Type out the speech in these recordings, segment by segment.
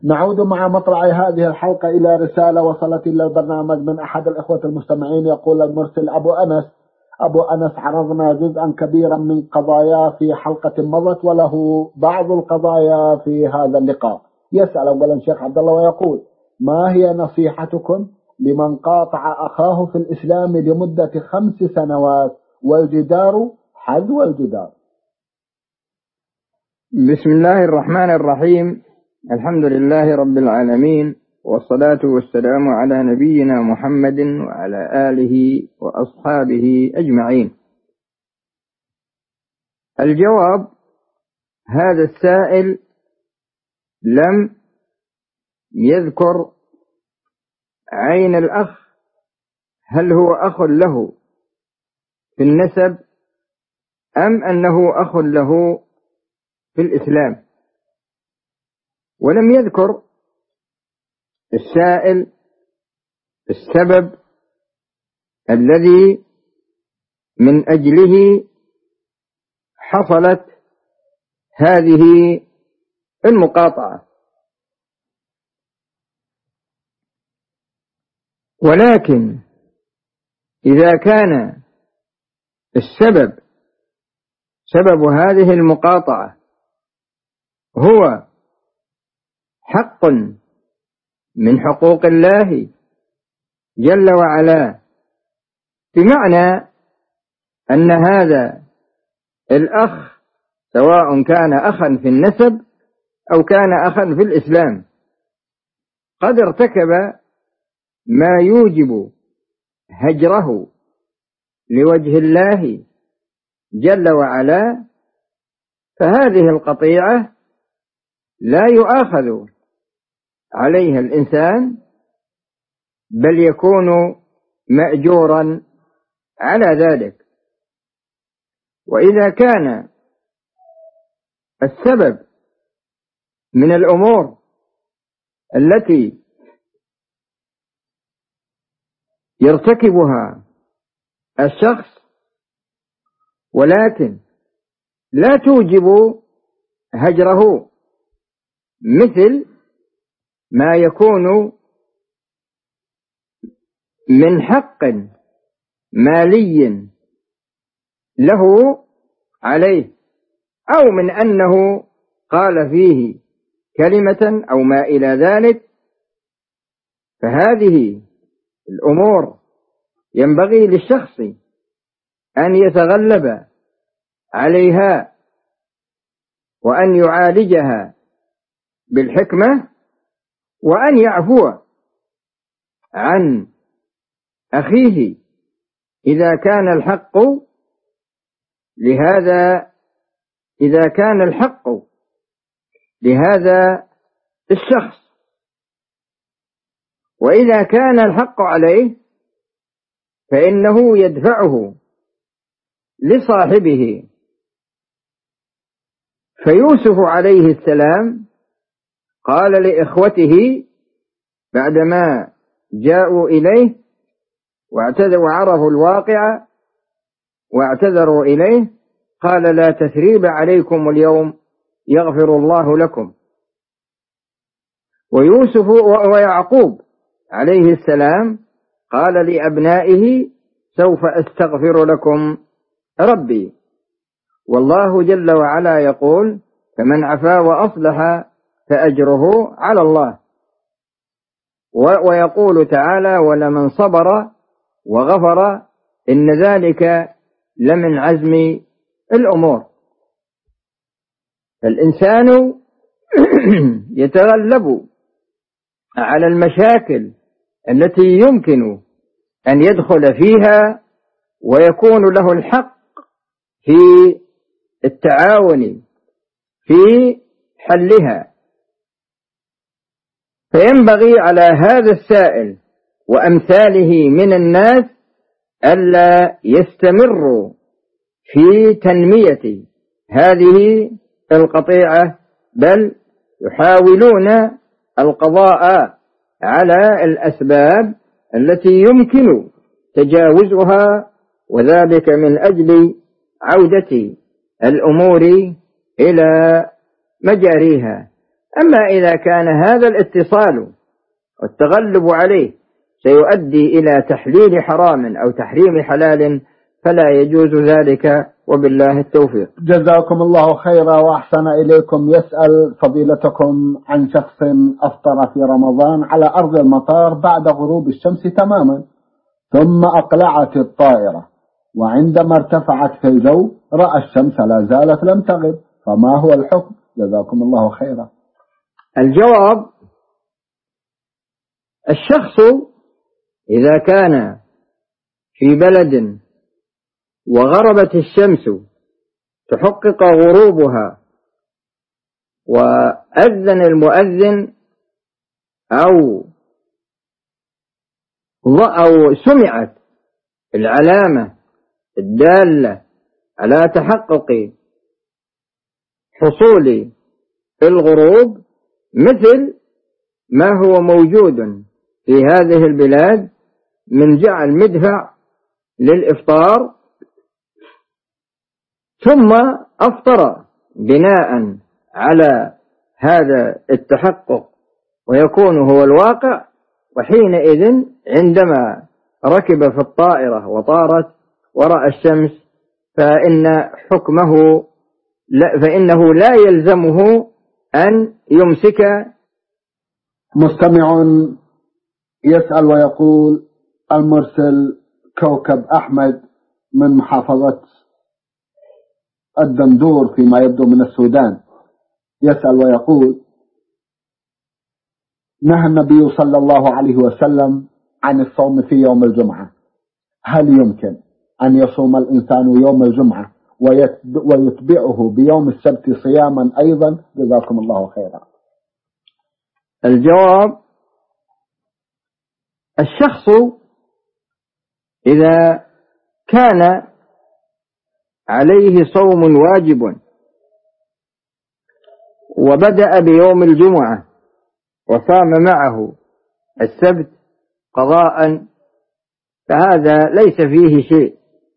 نعود مع مطلع هذه الحلقة إلى رسالة وصلت إلى البرنامج من أحد الإخوة المستمعين. يقول المرسل أبو أنس عرضنا جزءا كبيرا من قضايا في حلقة مضت، وله بعض القضايا في هذا اللقاء. يسأل أولا شيخ عبد الله ويقول: ما هي نصيحتكم لمن قاطع أخاه في الإسلام لمدة 5 سنوات والجدار حذو الجدار؟ بسم الله الرحمن الرحيم. الحمد لله رب العالمين، والصلاة والسلام على نبينا محمد وعلى آله وأصحابه أجمعين. الجواب: هذا السائل لم يذكر عين الأخ، هل هو أخ له في النسب أم أنه أخ له في الإسلام، ولم يذكر السائل السبب الذي من أجله حصلت هذه المقاطعة. ولكن إذا كان سبب هذه المقاطعة هو حق من حقوق الله جل وعلا، بمعنى أن هذا الأخ سواء كان أخا في النسب أو كان أخا في الإسلام قد ارتكب ما يوجب هجره لوجه الله جل وعلا، فهذه القطيعة لا يؤاخذ عليها الإنسان، بل يكون مأجورا على ذلك. وإذا كان السبب من الأمور التي يرتكبها الشخص ولكن لا توجب هجره، مثل ما يكون من حق مالي له عليه، أو من أنه قال فيه كلمة أو ما إلى ذلك، فهذه الأمور ينبغي للشخص أن يتغلب عليها وأن يعالجها بالحكمة، وأن يعفو عن أخيه إذا كان الحق لهذا الشخص. وإذا كان الحق عليه فإنه يدفعه لصاحبه. فيوسف عليه السلام قال لإخوته بعدما جاءوا إليه وعرفوا الواقع واعتذروا إليه، قال: لا تثريب عليكم اليوم يغفر الله لكم. ويعقوب عليه السلام قال لأبنائه: سوف أستغفر لكم ربي. والله جل وعلا يقول: فمن عفا وأصلح فأجره على الله. ويقول تعالى: ولمن صبر وغفر إن ذلك لمن عزم الأمور. الإنسان يتغلب على المشاكل التي يمكن أن يدخل فيها ويكون له الحق في التعاون في حلها. فينبغي على هذا السائل وأمثاله من الناس ألا يستمروا في تنمية هذه القطيعة، بل يحاولون القضاء على الأسباب التي يمكن تجاوزها، وذلك من أجل عودة الأمور إلى مجاريها. أما إذا كان هذا الاتصال والتغلب عليه سيؤدي إلى تحليل حرام أو تحريم حلال فلا يجوز ذلك، وبالله التوفيق. جزاكم الله خيرا وأحسن إليكم. يسأل فضيلتكم عن شخص أفطر في رمضان على أرض المطار بعد غروب الشمس تماما، ثم أقلعت الطائرة، وعندما ارتفعت في الجو رأى الشمس لا زالت لم تغب، فما هو الحكم؟ جزاكم الله خيرا. الجواب: الشخص إذا كان في بلد وغربت الشمس تحقق غروبها وأذن المؤذن أو سمعت العلامة الدالة على تحقق حصول الغروب مثل ما هو موجود في هذه البلاد من جعل مدفع للإفطار ثم أفطر بناء على هذا التحقق ويكون هو الواقع، وحينئذ عندما ركب في الطائرة وطارت ورأى الشمس فإنه لا يلزمه أن يمسك. مستمع يسأل ويقول: المرسل كوكب أحمد من محافظة الدندور فيما يبدو من السودان، يسأل ويقول: نهى النبي صلى الله عليه وسلم عن الصوم في يوم الجمعة، هل يمكن أن يصوم الإنسان يوم الجمعة ويتبعه بيوم السبت صياما أيضا؟ جزاكم الله خيرا. الجواب: الشخص إذا كان عليه صوم واجب وبدأ بيوم الجمعة وصام معه السبت قضاء فهذا ليس فيه شيء،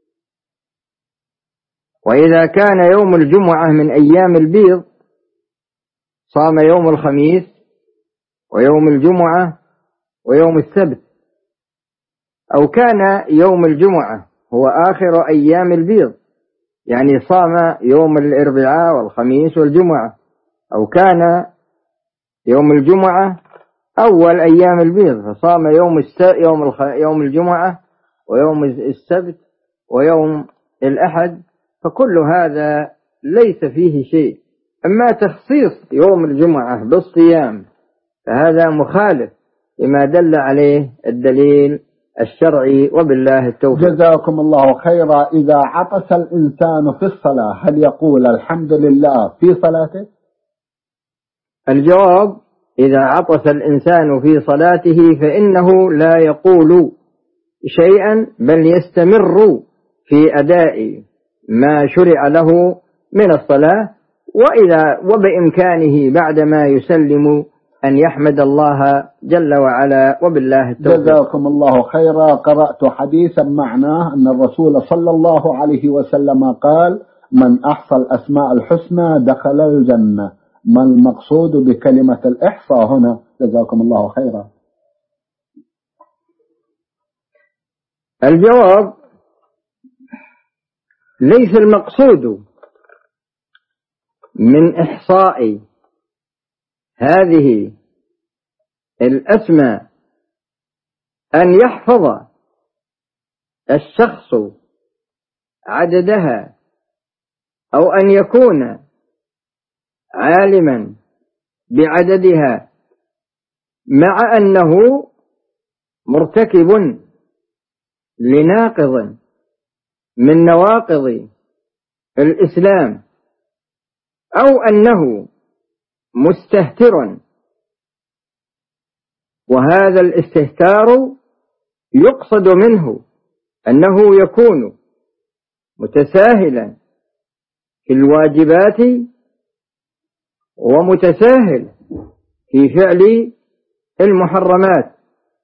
وإذا كان يوم الجمعة من أيام البيض صام يوم الخميس ويوم الجمعة ويوم السبت، أو كان يوم الجمعة هو آخر أيام البيض يعني صام يوم الأربعاء والخميس والجمعة، أو كان يوم الجمعة أول أيام البيض فصام يوم الجمعة ويوم السبت ويوم الأحد، فكل هذا ليس فيه شيء. أما تخصيص يوم الجمعة بالصيام فهذا مخالف لما دل عليه الدليل الشرعي، وبالله التوفيق. جزاكم الله خيرا. إذا عطس الإنسان في الصلاة هل يقول الحمد لله في صلاته؟ الجواب: إذا عطس الإنسان في صلاته فإنه لا يقول شيئا بل يستمر في أداء ما شرع له من الصلاة، وبإمكانه بعدما يسلم أن يحمد الله جل وعلا، وبالله التوفيق. جزاكم الله خيرا. قرأت حديثا معناه أن الرسول صلى الله عليه وسلم قال: من أحصى الأسماء الحسنى دخل الجنة. ما المقصود بكلمة الإحصاء هنا؟ جزاكم الله خيرا. الجواب: ليس المقصود من إحصاء هذه الأسماء أن يحفظ الشخص عددها أو أن يكون عالما بعددها مع أنه مرتكب لناقض من نواقض الإسلام، أو أنه مستهتر، وهذا الاستهتار يقصد منه أنه يكون متساهلا في الواجبات ومتساهل في فعل المحرمات،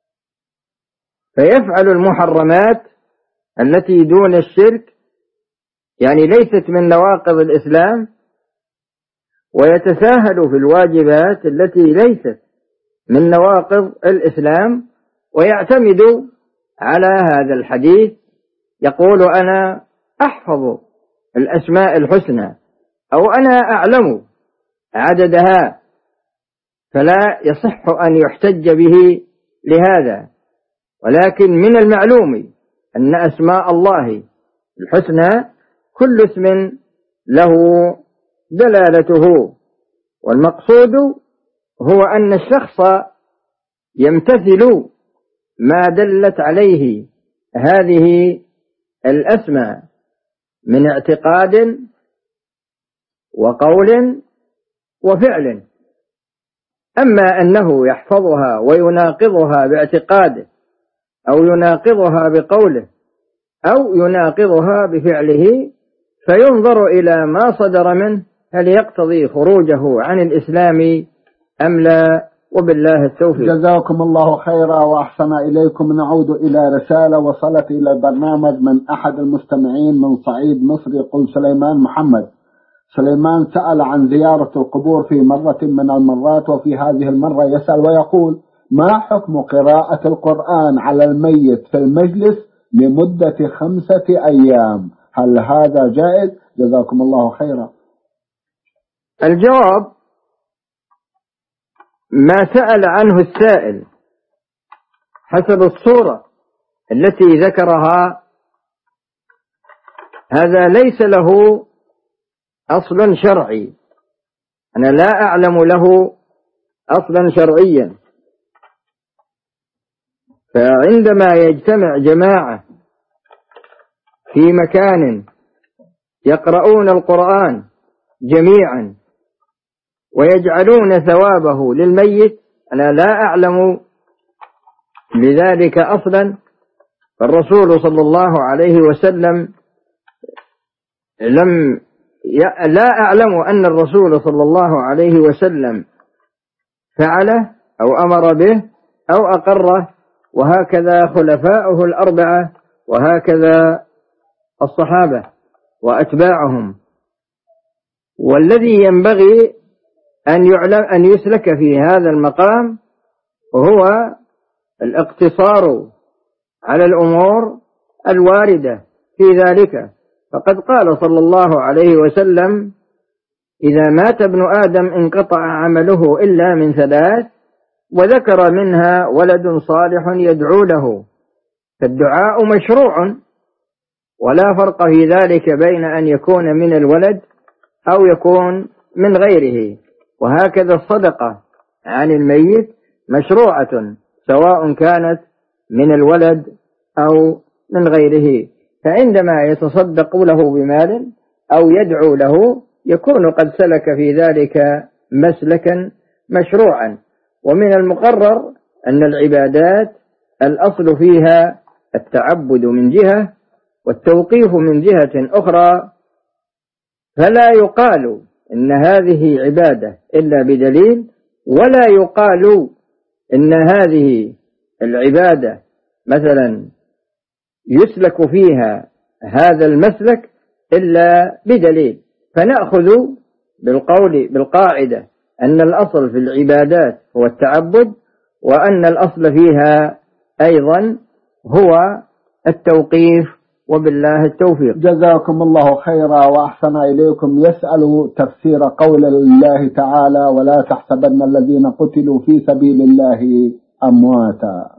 فيفعل المحرمات التي دون الشرك يعني ليست من نواقض الإسلام، ويتساهل في الواجبات التي ليست من نواقض الإسلام، ويعتمد على هذا الحديث، يقول أنا أحفظ الأسماء الحسنى أو أنا أعلم عددها، فلا يصح أن يحتج به لهذا. ولكن من المعلوم أن أسماء الله الحسنى كل اسم له دلالته، والمقصود هو أن الشخص يمتثل ما دلت عليه هذه الأسماء من اعتقاد وقول وفعل. أما أنه يحفظها ويناقضها باعتقاده أو يناقضها بقوله أو يناقضها بفعله، فينظر إلى ما صدر منه هل يقتضي خروجه عن الإسلام أم لا، وبالله التوفيق. جزاكم الله خيرا وأحسن إليكم. نعود إلى رسالة وصلت إلى البرنامج من أحد المستمعين من صعيد مصر، يقول سليمان محمد. سليمان سأل عن زيارة القبور في مرة من المرات، وفي هذه المرة يسأل ويقول: ما حكم قراءة القرآن على الميت في المجلس لمدة 5 أيام؟ هل هذا جائز؟ جزاكم الله خيرا. الجواب: ما سأل عنه السائل حسب الصورة التي ذكرها هذا ليس له أصل شرعي، أنا لا أعلم له أصلا شرعيا. فعندما يجتمع جماعة في مكان يقرؤون القرآن جميعا ويجعلون ثوابه للميت، أنا لا أعلم لذلك أصلا. فالرسول صلى الله عليه وسلم لا أعلم أن الرسول صلى الله عليه وسلم فعله أو أمر به أو أقره، وهكذا خلفاؤه الأربعة، وهكذا الصحابة وأتباعهم. والذي ينبغي أن يسلك في هذا المقام هو الاقتصار على الأمور الواردة في ذلك. فقد قال صلى الله عليه وسلم: إذا مات ابن آدم انقطع عمله إلا من 3، وذكر منها ولد صالح يدعو له. فالدعاء مشروع، ولا فرق في ذلك بين أن يكون من الولد أو يكون من غيره. وهكذا الصدقة عن الميت مشروعة، سواء كانت من الولد أو من غيره. فعندما يتصدق له بمال أو يدعو له يكون قد سلك في ذلك مسلكا مشروعا. ومن المقرر أن العبادات الأصل فيها التعبد من جهة والتوقيف من جهة أخرى، فلا يقال إن هذه عبادة إلا بدليل، ولا يقال إن هذه العبادة مثلا يسلك فيها هذا المسلك إلا بدليل. فنأخذ بالقاعدة أن الأصل في العبادات هو التعبد، وأن الأصل فيها أيضا هو التوقيف، وبالله التوفيق. جزاكم الله خيرا وأحسن إليكم. يسأل تفسير قول الله تعالى: ولا تحسبن الذين قتلوا في سبيل الله أمواتا.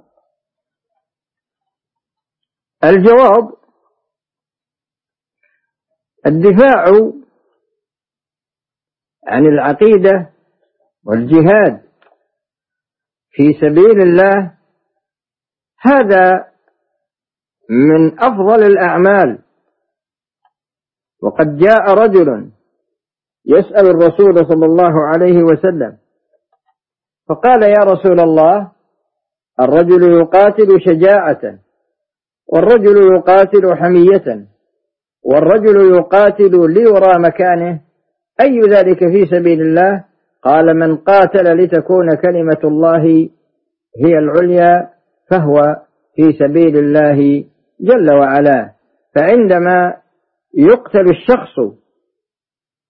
الجواب: الدفاع عن العقيدة والجهاد في سبيل الله هذا من أفضل الأعمال. وقد جاء رجل يسأل الرسول صلى الله عليه وسلم فقال: يا رسول الله، الرجل يقاتل شجاعة، والرجل يقاتل حمية، والرجل يقاتل ليرى مكانه، أي ذلك في سبيل الله؟ قال: من قاتل لتكون كلمة الله هي العليا فهو في سبيل الله جل وعلا. فعندما يقتل الشخص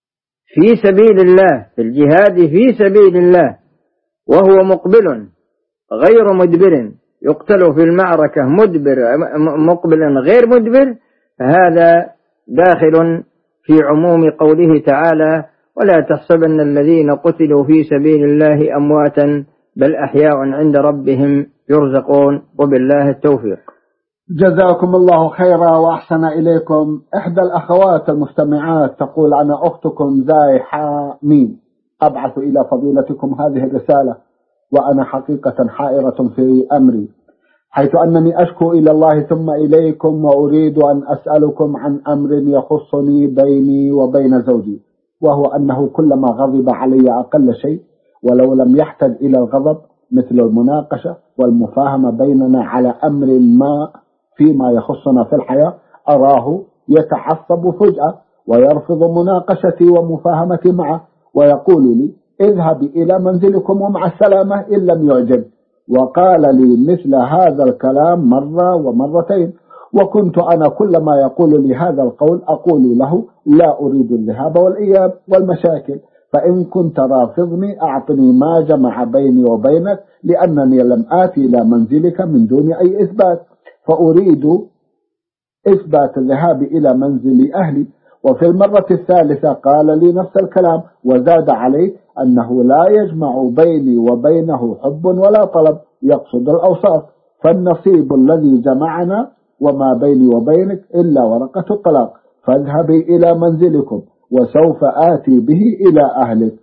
في سبيل الله، في الجهاد في سبيل الله، وهو مقبل غير مدبر، يقتل في المعركة مقبل غير مدبر، فهذا داخل في عموم قوله تعالى: ولا تحسبن الذين قتلوا في سبيل الله أمواتا بل أحياء عند ربهم يرزقون، وبالله التوفيق. جزاكم الله خيرا وأحسن إليكم. إحدى الأخوات المستمعات تقول: أنا أختكم زايحة مين، أبعث إلى فضيلتكم هذه الرسالة وأنا حقيقة حائرة في أمري، حيث أنني أشكو إلى الله ثم إليكم، وأريد أن أسألكم عن أمر يخصني بيني وبين زوجي، وهو أنه كلما غضب علي أقل شيء ولو لم يحتج إلى الغضب، مثل المناقشة والمفاهمة بيننا على أمر ما فيما يخصنا في الحياة، أراه يتعصب فجأة ويرفض مناقشتي ومفاهمتي معه، ويقول لي: اذهب إلى منزلكم ومع السلامة إن لم يعجب. وقال لي مثل هذا الكلام مرة ومرتين، وكنت أنا كلما يقول لي هذا القول أقول له: لا أريد الذهاب والإياب والمشاكل، فإن كنت رافضني أعطني ما جمع بيني وبينك، لأنني لم آتي إلى منزلك من دون أي إثبات، فأريد إثبات الذهاب إلى منزل أهلي. وفي المرة الثالثة قال لي نفس الكلام، وزاد عليه أنه لا يجمع بيني وبينه حب ولا طلب، يقصد الأوصاف، فالنصيب الذي جمعنا وما بيني وبينك إلا ورقة الطلاق، فاذهبي إلى منزلكم وسوف آتي به إلى أهلك.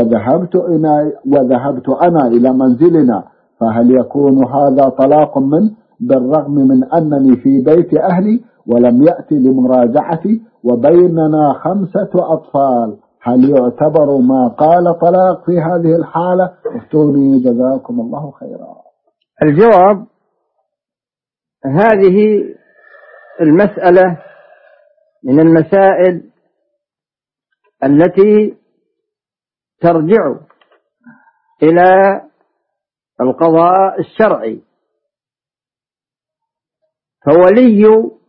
وذهبت أنا إلى منزلنا، فهل يكون هذا طلاق منه بالرغم من أنني في بيت أهلي ولم يأتي لمراجعتي وبيننا 5 أطفال؟ هل يعتبر ما قال طلاق في هذه الحالة؟ افتوني جزاكم الله خيرا. الجواب: هذه المسألة من المسائل التي ترجع إلى القضاء الشرعي، فولي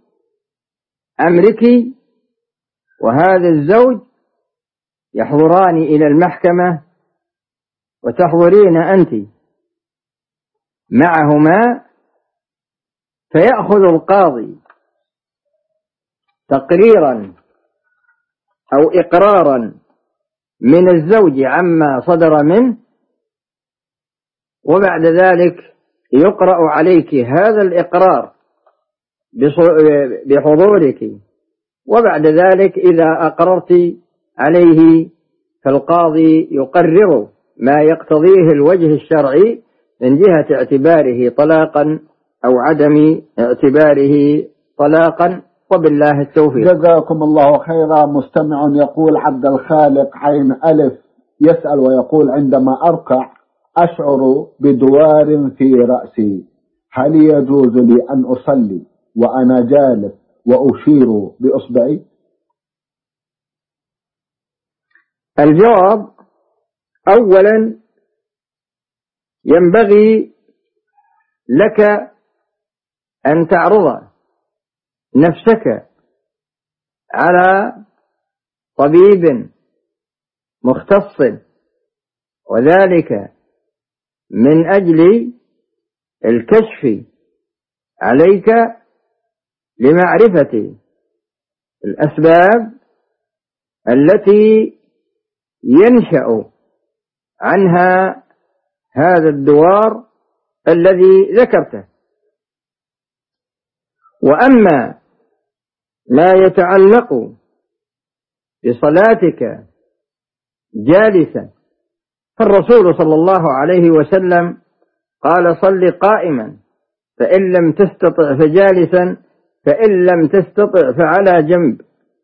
أمرك وهذا الزوج يحضران إلى المحكمة وتحضرين أنت معهما، فيأخذ القاضي تقريرا أو إقرارا من الزوج عما صدر منه، وبعد ذلك يقرأ عليك هذا الإقرار بحضورك، وبعد ذلك إذا أقررت عليه فالقاضي يقرر ما يقتضيه الوجه الشرعي من جهة اعتباره طلاقا أو عدم اعتباره طلاقا، وبالله التوفيق. جزاكم الله خيرا. مستمع يقول: عبد الخالق عين ألف يسأل ويقول: عندما أركع أشعر بدوار في رأسي، هل يجوز لي أن أصلي وأنا جالس وأشير بإصبعي؟ الجواب: أولا ينبغي لك أن تعرض نفسك على طبيب مختص، وذلك من أجل الكشف عليك لمعرفة الأسباب التي ينشأ عنها هذا الدوار الذي ذكرته. وأما ما يتعلق بصلاتك جالسا، فالرسول صلى الله عليه وسلم قال: صل قائما، فإن لم تستطع فجالسا، فإن لم تستطع فعلى جنب.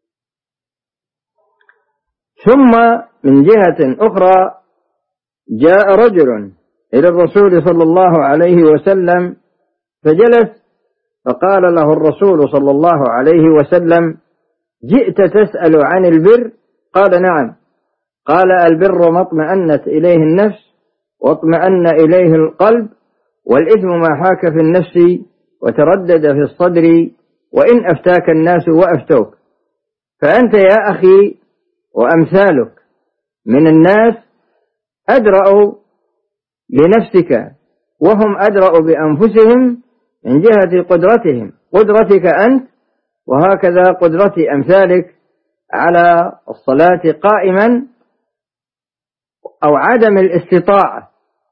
ثم من جهة أخرى جاء رجل إلى الرسول صلى الله عليه وسلم فجلس، فقال له الرسول صلى الله عليه وسلم: جئت تسأل عن البر؟ قال: نعم. قال: البر ما اطمأنت إليه النفس واطمأن إليه القلب، والإثم ما حاك في النفس وتردد في الصدر، وإن أفتاك الناس وأفتوك. فأنت يا أخي وأمثالك من الناس أدرأ بنفسك وهم أدرأ بأنفسهم من جهة قدرتهم، قدرتك أنت وهكذا قدرة أمثالك على الصلاة قائما أو عدم الاستطاعة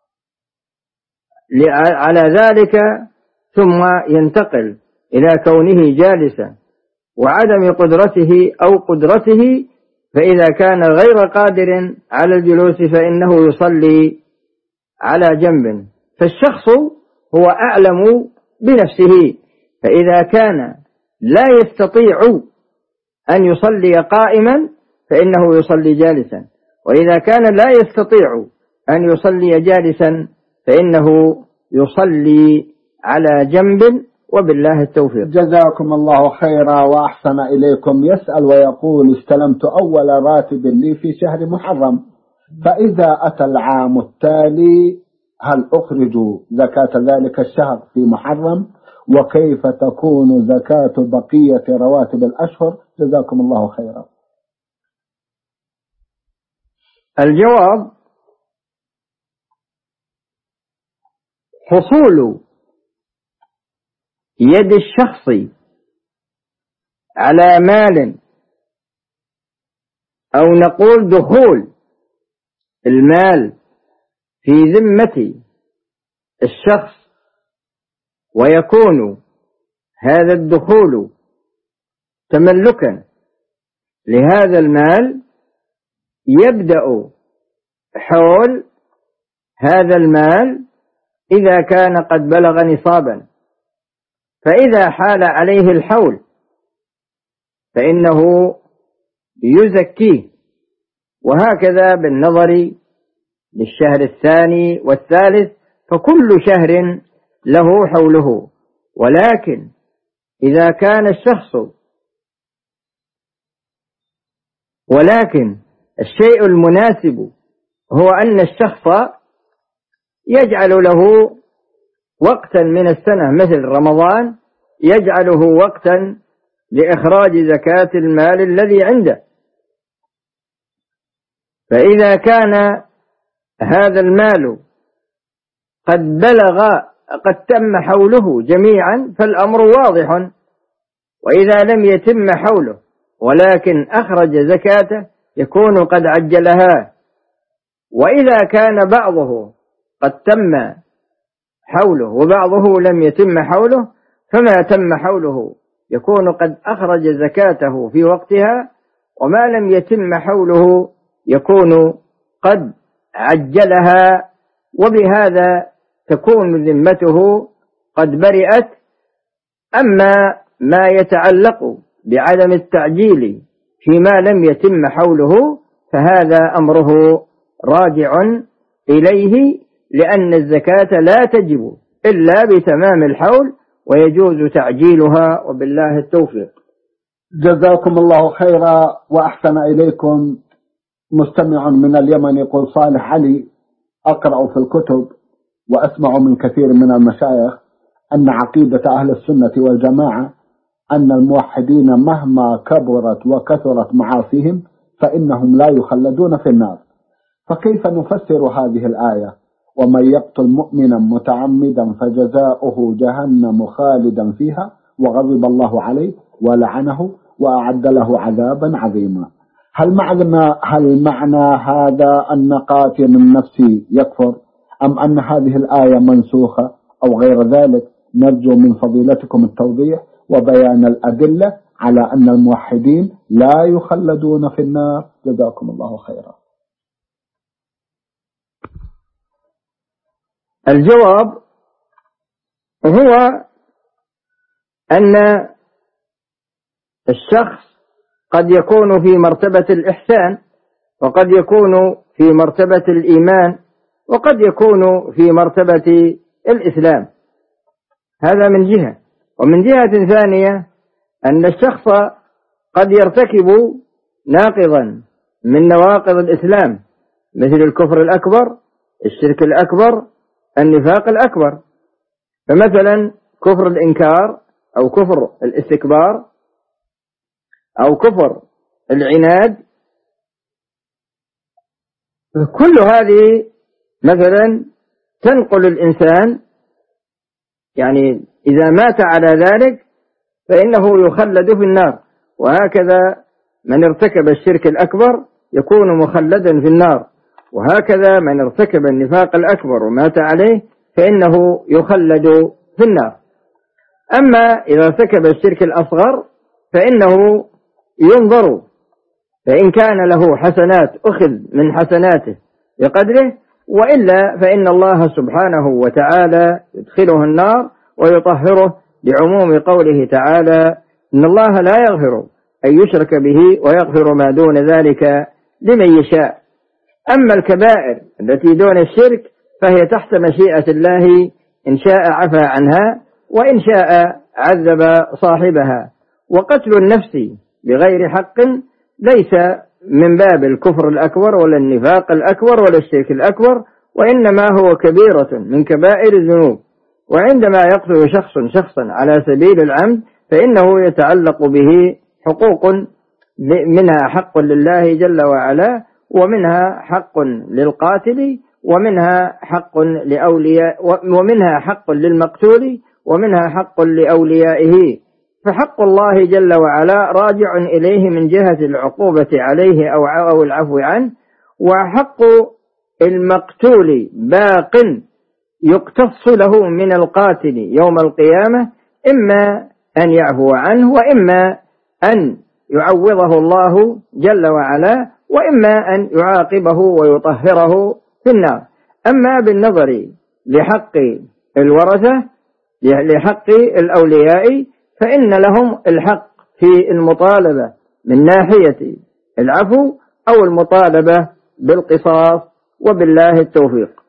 على ذلك، ثم ينتقل إلى كونه جالسا وعدم قدرته أو قدرته، فإذا كان غير قادر على الجلوس فإنه يصلي على جنب. فالشخص هو أعلم بنفسه، فإذا كان لا يستطيع أن يصلي قائما فإنه يصلي جالسا، وإذا كان لا يستطيع أن يصلي جالسا فإنه يصلي على جنب، وبالله التوفيق. جزاكم الله خيرا وأحسن إليكم. يسأل ويقول: استلمت أول راتب لي في شهر محرم، فإذا أتى العام التالي هل أخرج زكاة ذلك الشهر في محرم؟ وكيف تكون زكاة بقية رواتب الأشهر؟ جزاكم الله خيرا. الجواب: حصول يد الشخص على مال، أو نقول دخول المال في ذمة الشخص، ويكون هذا الدخول تملكا لهذا المال، يبدأ حول هذا المال إذا كان قد بلغ نصابا، فإذا حال عليه الحول فإنه يزكيه، وهكذا بالنظر للشهر الثاني والثالث، فكل شهر له حوله. ولكن إذا كان ولكن الشيء المناسب هو أن الشخص يجعل له وقتا من السنة مثل رمضان، يجعله وقتا لإخراج زكاة المال الذي عنده. فإذا كان هذا المال قد تم حوله جميعا فالأمر واضح، وإذا لم يتم حوله ولكن أخرج زكاته يكون قد عجلها. وإذا كان بعضه قد تم حوله وبعضه لم يتم حوله، فما تم حوله يكون قد أخرج زكاته في وقتها، وما لم يتم حوله يكون قد عجلها، وبهذا تكون ذمته قد برئت. أما ما يتعلق بعدم التعجيل فيما لم يتم حوله فهذا أمره راجع إليه، لأن الزكاة لا تجب إلا بتمام الحول، ويجوز تعجيلها، وبالله التوفيق. جزاكم الله خيرا وأحسن إليكم. مستمع من اليمن يقول: صالح علي، أقرأ في الكتب وأسمع من كثير من المشايخ أن عقيدة أهل السنة والجماعة أن الموحدين مهما كبرت وكثرت معاصيهم فإنهم لا يخلدون في النار، فكيف نفسر هذه الآية: ومن يقتل مؤمنا متعمدا فجزاؤه جهنم خالدا فيها وغضب الله عليه ولعنه وأعد له عذابا عظيما؟ هل معنى هذا أن قاتل النفس يكفر، أم أن هذه الآية منسوخة أو غير ذلك؟ نرجو من فضيلتكم التوضيح وبيان الأدلة على أن الموحدين لا يخلدون في النار. جزاكم الله خيرا. الجواب هو أن الشخص قد يكون في مرتبة الإحسان، وقد يكون في مرتبة الإيمان، وقد يكون في مرتبة الإسلام. هذا من جهة. ومن جهة ثانية أن الشخص قد يرتكب ناقضا من نواقض الإسلام، مثل الكفر الأكبر، الشرك الأكبر، النفاق الأكبر. فمثلا كفر الإنكار، أو كفر الاستكبار، أو كفر العناد، كل هذه مثلا تنقل الإنسان، يعني إذا مات على ذلك فإنه يخلد في النار، وهكذا من ارتكب الشرك الأكبر يكون مخلدا في النار، وهكذا من ارتكب النفاق الأكبر ومات عليه فإنه يخلد في النار. أما إذا ارتكب الشرك الأصغر فإنه ينظر، فإن كان له حسنات أخذ من حسناته بقدره، وإلا فإن الله سبحانه وتعالى يدخله النار ويطهره، لعموم قوله تعالى: إن الله لا يغفر أن يشرك به ويغفر ما دون ذلك لمن يشاء. أما الكبائر التي دون الشرك فهي تحت مشيئة الله، إن شاء عفى عنها وإن شاء عذب صاحبها. وقتل النفس بغير حق ليس من باب الكفر الأكبر ولا النفاق الأكبر ولا الشرك الأكبر، وإنما هو كبيرة من كبائر الذنوب. وعندما يقتل شخص شخصا على سبيل العمد فإنه يتعلق به حقوق، منها حق لله جل وعلا، ومنها حق للقاتل، ومنها حق ومنها حق للمقتول، ومنها حق لأوليائه. فحق الله جل وعلا راجع إليه من جهة العقوبة عليه أو العفو عنه، وحق المقتول باق يقتص له من القاتل يوم القيامة، إما أن يعفو عنه وإما أن يعوضه الله جل وعلا، وإما أن يعاقبه ويطهره في النار. أما بالنظر لحق الورثة لحق الأولياء فإن لهم الحق في المطالبة من ناحية العفو أو المطالبة بالقصاص، وبالله التوفيق.